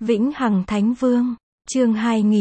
Vĩnh Hằng Thánh Vương, chương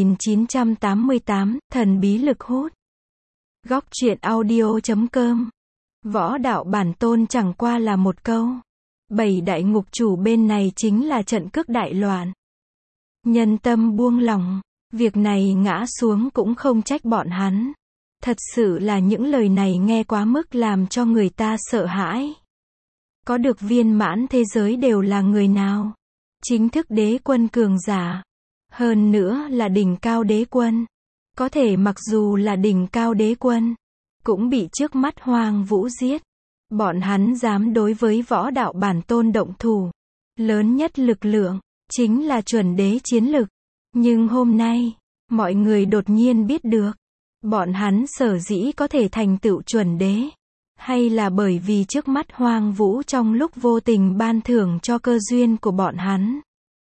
2988, thần bí lực hút. Góc truyện audio.com. Võ đạo bản tôn chẳng qua là một câu. 7 đại ngục chủ bên này chính là trận cước đại loạn. Nhân tâm buông lỏng, việc này ngã xuống cũng không trách bọn hắn. Thật sự là những lời này nghe quá mức làm cho người ta sợ hãi. Có được viên mãn thế giới đều là người nào? Chính thức đế quân cường giả. Hơn nữa là đỉnh cao đế quân. Có thể mặc dù là đỉnh cao đế quân, cũng bị trước mắt Hoang Vũ giết. Bọn hắn dám đối với võ đạo bản tôn động thủ. Lớn nhất lực lượng, chính là chuẩn đế chiến lực. Nhưng hôm nay, mọi người đột nhiên biết được. Bọn hắn sở dĩ có thể thành tựu chuẩn đế. Hay là bởi vì trước mắt Hoang Vũ trong lúc vô tình ban thưởng cho cơ duyên của bọn hắn.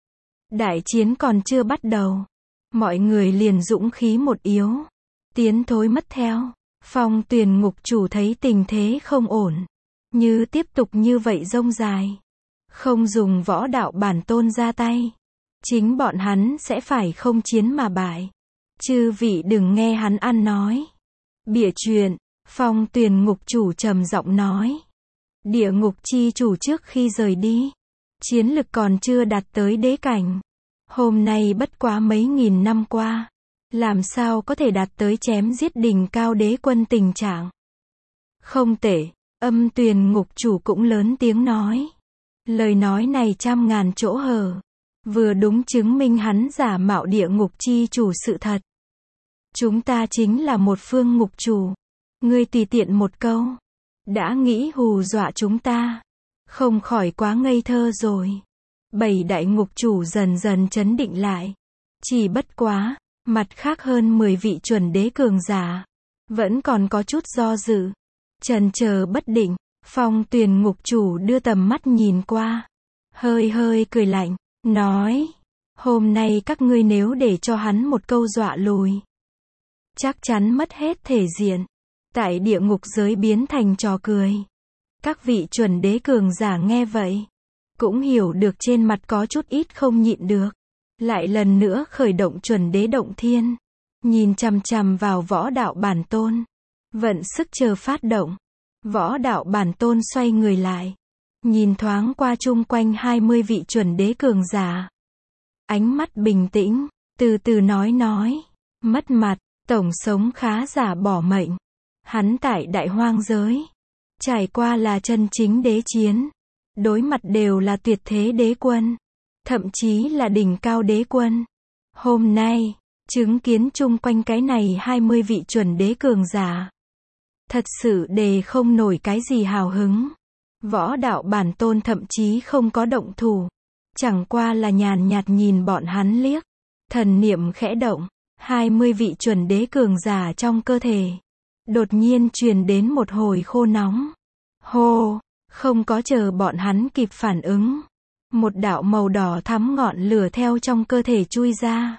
Đại chiến còn chưa bắt đầu. Mọi người liền dũng khí một yếu. Tiến thối mất theo. Phong Tuyền ngục chủ thấy tình thế không ổn. Như tiếp tục như vậy rông dài. Không dùng võ đạo bản tôn ra tay. Chính bọn hắn sẽ phải không chiến mà bại. Chư vị đừng nghe hắn ăn nói. Bịa chuyện. Phong Tuyền ngục chủ trầm giọng nói. Địa ngục chi chủ trước khi rời đi. Chiến lực còn chưa đạt tới đế cảnh. Hôm nay bất quá mấy nghìn năm qua. Làm sao có thể đạt tới chém giết đỉnh cao đế quân tình trạng. Không tệ. Âm Tuyền ngục chủ cũng lớn tiếng nói. Lời nói này trăm ngàn chỗ hở. Vừa đúng chứng minh hắn giả mạo địa ngục chi chủ sự thật. Chúng ta chính là một phương ngục chủ. Ngươi tùy tiện một câu. Đã nghĩ hù dọa chúng ta. Không khỏi quá ngây thơ rồi. 7 đại ngục chủ dần dần trấn định lại. Chỉ bất quá, mặt khác hơn 10 vị chuẩn đế cường giả. Vẫn còn có chút do dự. Chần chờ bất định. Phong Tuyền ngục chủ đưa tầm mắt nhìn qua. Hơi hơi cười lạnh. Nói. Hôm nay các ngươi nếu để cho hắn một câu dọa lùi. Chắc chắn mất hết thể diện. Tại địa ngục giới biến thành trò cười. Các vị chuẩn đế cường giả nghe vậy. Cũng hiểu được trên mặt có chút ít không nhịn được. Lại lần nữa khởi động chuẩn đế động thiên. Nhìn chằm chằm vào võ đạo bản tôn. Vận sức chờ phát động. Võ đạo bản tôn xoay người lại. Nhìn thoáng qua chung quanh 20 vị chuẩn đế cường giả. Ánh mắt bình tĩnh, từ từ nói. Mất mặt, tổng sống khá giả bỏ mệnh. Hắn tại đại hoang giới. Trải qua là chân chính đế chiến. Đối mặt đều là tuyệt thế đế quân. Thậm chí là đỉnh cao đế quân. Hôm nay, chứng kiến chung quanh cái này 20 vị chuẩn đế cường giả. Thật sự đề không nổi cái gì hào hứng. Võ đạo bản tôn thậm chí không có động thủ. Chẳng qua là nhàn nhạt nhìn bọn hắn liếc. Thần niệm khẽ động. 20 vị chuẩn đế cường giả trong cơ thể. Đột nhiên truyền đến một hồi khô nóng. Hô, không có chờ bọn hắn kịp phản ứng. Một đạo màu đỏ thắm ngọn lửa theo trong cơ thể chui ra.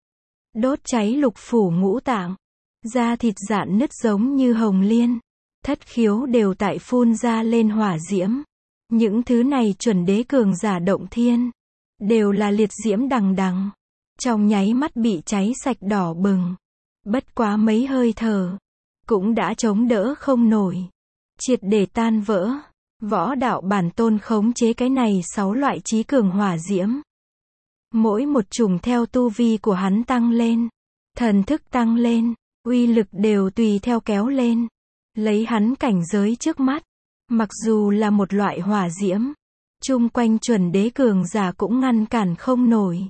Đốt cháy lục phủ ngũ tạng. Da thịt rạn nứt giống như hồng liên. Thất khiếu đều tại phun ra lên hỏa diễm. Những thứ này chuẩn đế cường giả động thiên. Đều là liệt diễm đằng đằng. Trong nháy mắt bị cháy sạch đỏ bừng. Bất quá mấy hơi thở. Cũng đã chống đỡ không nổi. Triệt để tan vỡ. Võ đạo bản tôn khống chế cái này 6 loại chí cường hỏa diễm. Mỗi một chủng theo tu vi của hắn tăng lên. Thần thức tăng lên. Uy lực đều tùy theo kéo lên. Lấy hắn cảnh giới trước mắt. Mặc dù là một loại hỏa diễm. Chung quanh chuẩn đế cường giả cũng ngăn cản không nổi.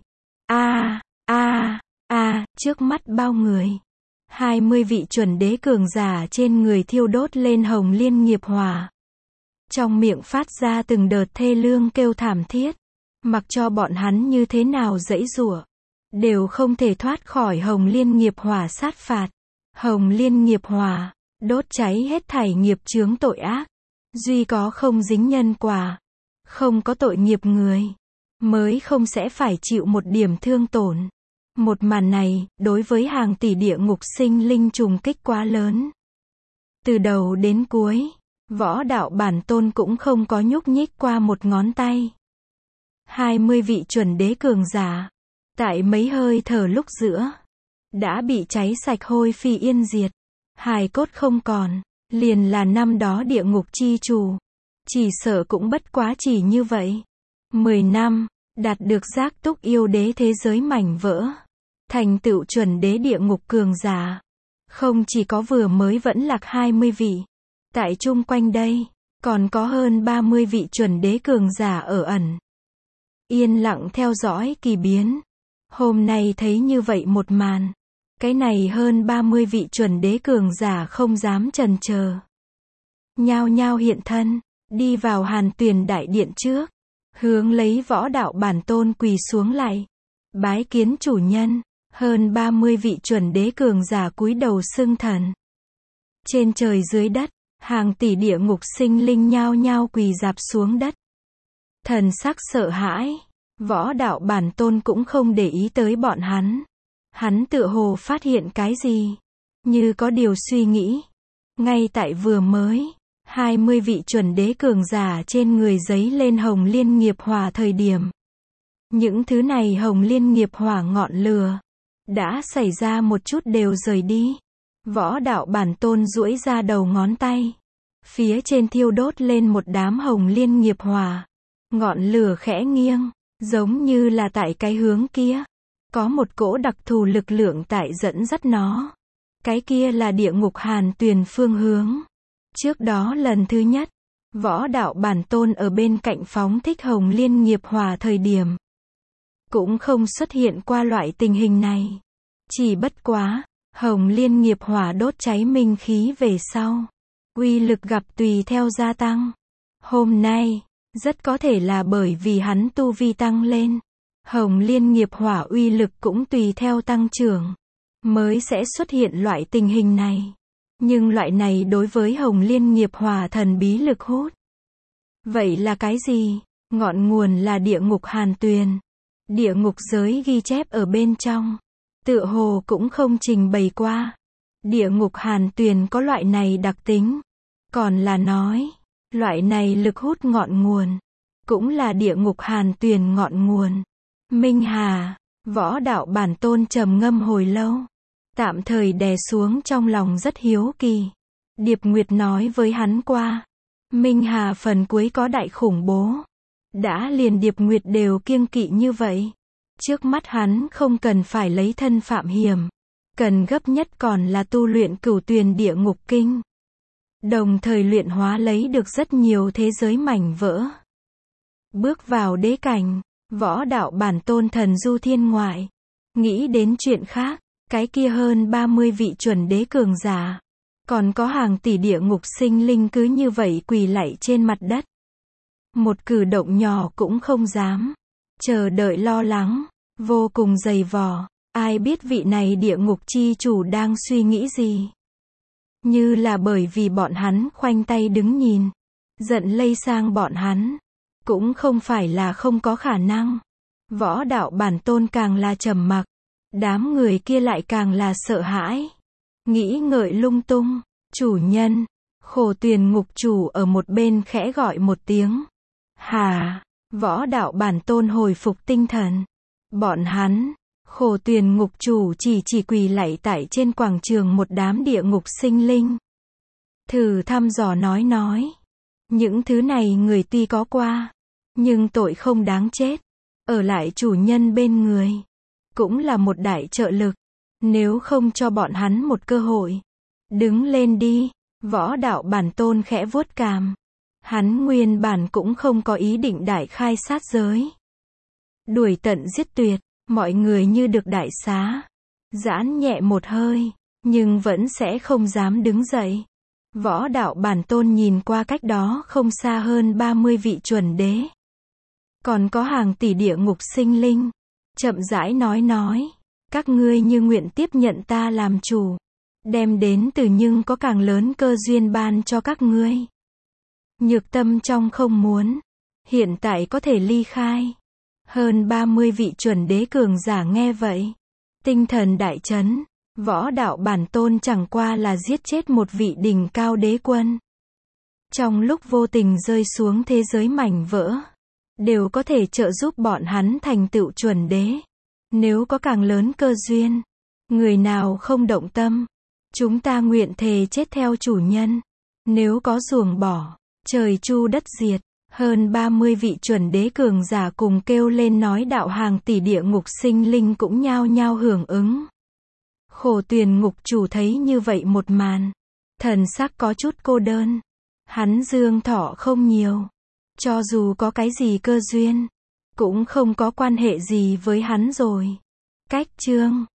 Trước mắt bao người. 20 vị chuẩn đế cường giả trên người thiêu đốt lên hồng liên nghiệp hỏa. Trong miệng phát ra từng đợt thê lương kêu thảm thiết. Mặc cho bọn hắn như thế nào giãy giụa. Đều không thể thoát khỏi hồng liên nghiệp hỏa sát phạt. Hồng liên nghiệp hỏa. Đốt cháy hết thảy nghiệp chướng tội ác. Duy có không dính nhân quả. Không có tội nghiệp người. Mới không sẽ phải chịu một điểm thương tổn. Một màn này, đối với hàng tỷ địa ngục sinh linh trùng kích quá lớn. Từ đầu đến cuối, võ đạo bản tôn cũng không có nhúc nhích qua một ngón tay. 20 vị chuẩn đế cường giả, Tại mấy hơi thở lúc giữa, đã bị cháy sạch hôi phi yên diệt. Hài cốt không còn, liền là năm đó địa ngục chi chủ. Chỉ sợ cũng bất quá chỉ như vậy. 10 năm, đạt được giác túc yêu đế thế giới mảnh vỡ. Thành tựu chuẩn đế địa ngục cường giả. Không chỉ có vừa mới vẫn lạc 20 vị. Tại chung quanh đây, còn có hơn 30 vị chuẩn đế cường giả ở ẩn. Yên lặng theo dõi kỳ biến. Hôm nay thấy như vậy một màn. Cái này hơn 30 vị chuẩn đế cường giả không dám chần chờ. Nhao nhao hiện thân, đi vào Hàn Tuyền đại điện trước. Hướng lấy Võ Đạo Bản Tôn quỳ xuống lạy. Bái kiến chủ nhân. Hơn 30 vị chuẩn đế cường giả cúi đầu xưng thần. Trên trời dưới đất, hàng tỷ địa ngục sinh linh nhao nhao quỳ rạp xuống đất. Thần sắc sợ hãi. Võ Đạo Bản Tôn cũng không để ý tới bọn hắn. Hắn tựa hồ phát hiện cái gì, như có điều suy nghĩ. Ngay tại vừa mới, 20 vị chuẩn đế cường giả trên người giấy lên hồng liên nghiệp hỏa thời điểm. Những thứ này hồng liên nghiệp hỏa ngọn lửa, đã xảy ra một chút đều rời đi. Võ Đạo Bản Tôn duỗi ra đầu ngón tay. Phía trên thiêu đốt lên một đám hồng liên nghiệp hỏa. Ngọn lửa khẽ nghiêng, giống như là tại cái hướng kia. Có một cỗ đặc thù lực lượng tại dẫn dắt nó. Cái kia là địa ngục Hàn Tuyền phương hướng. Trước đó lần thứ nhất, Võ Đạo Bản Tôn ở bên cạnh phóng thích hồng liên nghiệp hỏa thời điểm. Cũng không xuất hiện qua loại tình hình này. Chỉ bất quá, hồng liên nghiệp hỏa đốt cháy minh khí về sau. Uy lực gặp tùy theo gia tăng. Hôm nay, rất có thể là bởi vì hắn tu vi tăng lên. Hồng liên nghiệp hỏa uy lực cũng tùy theo tăng trưởng. Mới sẽ xuất hiện loại tình hình này. Nhưng loại này đối với hồng liên nghiệp hỏa thần bí lực hút. Vậy là cái gì? Ngọn nguồn là địa ngục Hàn Tuyền. Địa ngục giới ghi chép ở bên trong. Tựa hồ cũng không trình bày qua. Địa ngục Hàn Tuyền có loại này đặc tính. Còn là nói, loại này lực hút ngọn nguồn. Cũng là địa ngục Hàn Tuyền ngọn nguồn. Minh Hà, Võ Đạo Bản Tôn trầm ngâm hồi lâu. Tạm thời đè xuống trong lòng rất hiếu kỳ. Điệp Nguyệt nói với hắn qua. Minh Hà phần cuối có đại khủng bố. Đã liền Điệp Nguyệt đều kiêng kỵ như vậy. Trước mắt hắn không cần phải lấy thân phạm hiểm. Cần gấp nhất còn là tu luyện Cửu Tuyền Địa Ngục Kinh. Đồng thời luyện hóa lấy được rất nhiều thế giới mảnh vỡ. Bước vào đế cảnh, Võ Đạo Bản Tôn thần du thiên ngoại. Nghĩ đến chuyện khác, cái kia hơn 30 vị chuẩn đế cường giả. Còn có hàng tỷ địa ngục sinh linh cứ như vậy quỳ lạy trên mặt đất. Một cử động nhỏ cũng không dám. Chờ đợi lo lắng, vô cùng dày vò. Ai biết vị này địa ngục chi chủ đang suy nghĩ gì. Như là bởi vì bọn hắn khoanh tay đứng nhìn. Giận lây sang bọn hắn. Cũng không phải là không có khả năng. Võ Đạo Bản Tôn càng là trầm mặc. Đám người kia lại càng là sợ hãi. Nghĩ ngợi lung tung. Chủ nhân. Khổ Tuyền ngục chủ ở một bên khẽ gọi một tiếng. Hà. Võ Đạo Bản Tôn hồi phục tinh thần. Bọn hắn. Khổ Tuyền ngục chủ chỉ quỳ lạy tại trên quảng trường một đám địa ngục sinh linh. Thử thăm dò nói. Những thứ này người tuy có qua. Nhưng tội không đáng chết. Ở lại chủ nhân bên người. Cũng là một đại trợ lực. Nếu không cho bọn hắn một cơ hội. Đứng lên đi. Võ Đạo Bản Tôn khẽ vuốt cằm. Hắn nguyên bản cũng không có ý định đại khai sát giới. Đuổi tận giết tuyệt. Mọi người như được đại xá. Giãn nhẹ một hơi. Nhưng vẫn sẽ không dám đứng dậy. Võ Đạo Bản Tôn nhìn qua cách đó không xa hơn 30 vị chuẩn đế. Còn có hàng tỷ địa ngục sinh linh. Chậm rãi nói. Các ngươi như nguyện tiếp nhận ta làm chủ. Đem đến từ nhưng có càng lớn cơ duyên ban cho các ngươi. Nhược tâm trong không muốn. Hiện tại có thể ly khai. Hơn 30 vị chuẩn đế cường giả nghe vậy. Tinh thần đại chấn. Võ Đạo Bản Tôn chẳng qua là giết chết một vị đỉnh cao đế quân. Trong lúc vô tình rơi xuống thế giới mảnh vỡ. Đều có thể trợ giúp bọn hắn thành tựu chuẩn đế. Nếu có càng lớn cơ duyên, người nào không động tâm, chúng ta nguyện thề chết theo chủ nhân. Nếu có ruồng bỏ, trời chu đất diệt, hơn 30 vị chuẩn đế cường giả cùng kêu lên nói đạo hàng tỷ địa ngục sinh linh cũng nhao nhao hưởng ứng. Khổ tuyền ngục chủ thấy như vậy một màn, thần sắc có chút cô đơn. Hắn dương thọ không nhiều, cho dù có cái gì cơ duyên, cũng không có quan hệ gì với hắn rồi. Cách chương